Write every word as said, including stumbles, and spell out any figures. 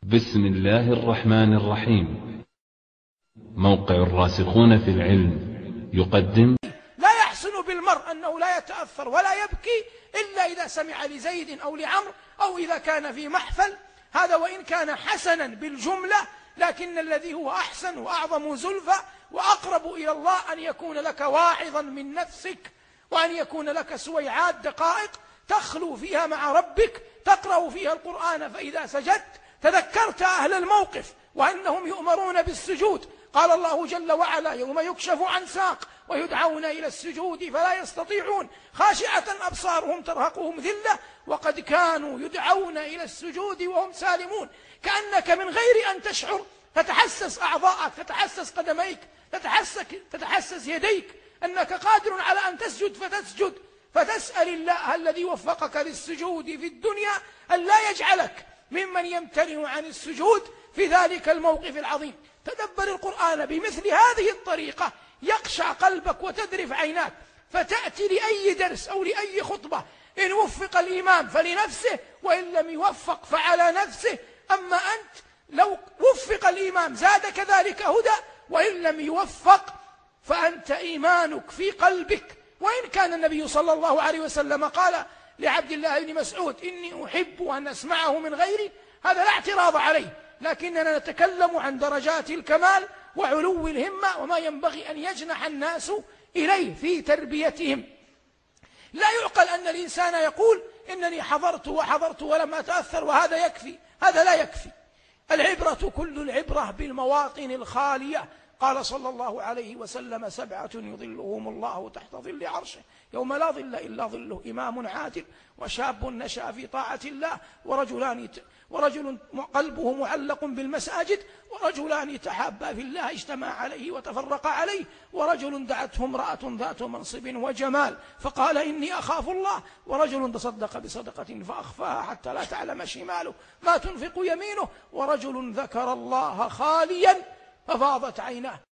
بسم الله الرحمن الرحيم. موقع الراسخون في العلم يقدم. لا يحسن بالمرء أنه لا يتأثر ولا يبكي إلا إذا سمع لزيد أو لعمر أو إذا كان في محفل، هذا وإن كان حسنا بالجملة، لكن الذي هو أحسن وأعظم زلفى وأقرب إلى الله أن يكون لك واعظا من نفسك، وأن يكون لك سويعات دقائق تخلو فيها مع ربك، تقرأ فيها القرآن، فإذا سجدت تذكرت أهل الموقف وأنهم يؤمرون بالسجود. قال الله جل وعلا: يوم يكشف عن ساق ويدعون إلى السجود فلا يستطيعون، خاشعة أبصارهم ترهقهم ذلة وقد كانوا يدعون إلى السجود وهم سالمون. كأنك من غير أن تشعر تتحسس أعضاءك، تتحسس قدميك، تتحسس, تتحسس يديك أنك قادر على أن تسجد فتسجد، فتسأل الله الذي وفقك للسجود في الدنيا أن لا يجعلك ممن يمتنع عن السجود في ذلك الموقف العظيم. تدبر القرآن بمثل هذه الطريقة يقشع قلبك وتذرف عيناك، فتأتي لأي درس أو لأي خطبة إن وفق الإمام فلنفسه، وإن لم يوفق فعلى نفسه. أما أنت لو وفق الإمام زادك ذلك هدى، وإن لم يوفق فأنت إيمانك في قلبك. وإن كان النبي صلى الله عليه وسلم قال لعبد الله بن مسعود: إني أحب أن أسمعه من غيري، هذا لا اعتراض عليه، لكننا نتكلم عن درجات الكمال وعلو الهمة وما ينبغي أن يجنح الناس إليه في تربيتهم. لا يعقل أن الإنسان يقول: إنني حضرت وحضرت ولم أتأثر وهذا يكفي. هذا لا يكفي. العبرة كل العبرة بالمواطن الخالية. قال صلى الله عليه وسلم: سبعة يظلهم الله تحت ظل عرشه يوم لا ظل إلا ظله: إمام عادل، وشاب نشأ في طاعة الله، ورجلان ورجل قلبه معلق بالمساجد، ورجلان تحابا في الله اجتمعا عليه وتفرقا عليه، ورجل دعته امرأة ذات منصب وجمال فقال: إني أخاف الله، ورجل تصدق بصدقة فأخفاها حتى لا تعلم شماله ما تنفق يمينه، ورجل ذكر الله خاليا ففاضت عيناه.